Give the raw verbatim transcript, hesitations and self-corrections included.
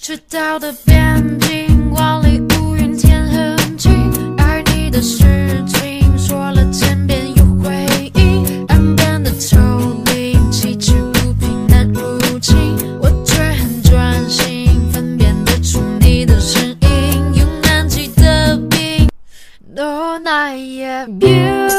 赤道的边境，万里无云天很近，爱你的事情说了千遍又回应，岸边的丘陵崎岖不平难入侵，我却很专心分辨得出你的声音，用难记的病都那也 beautiful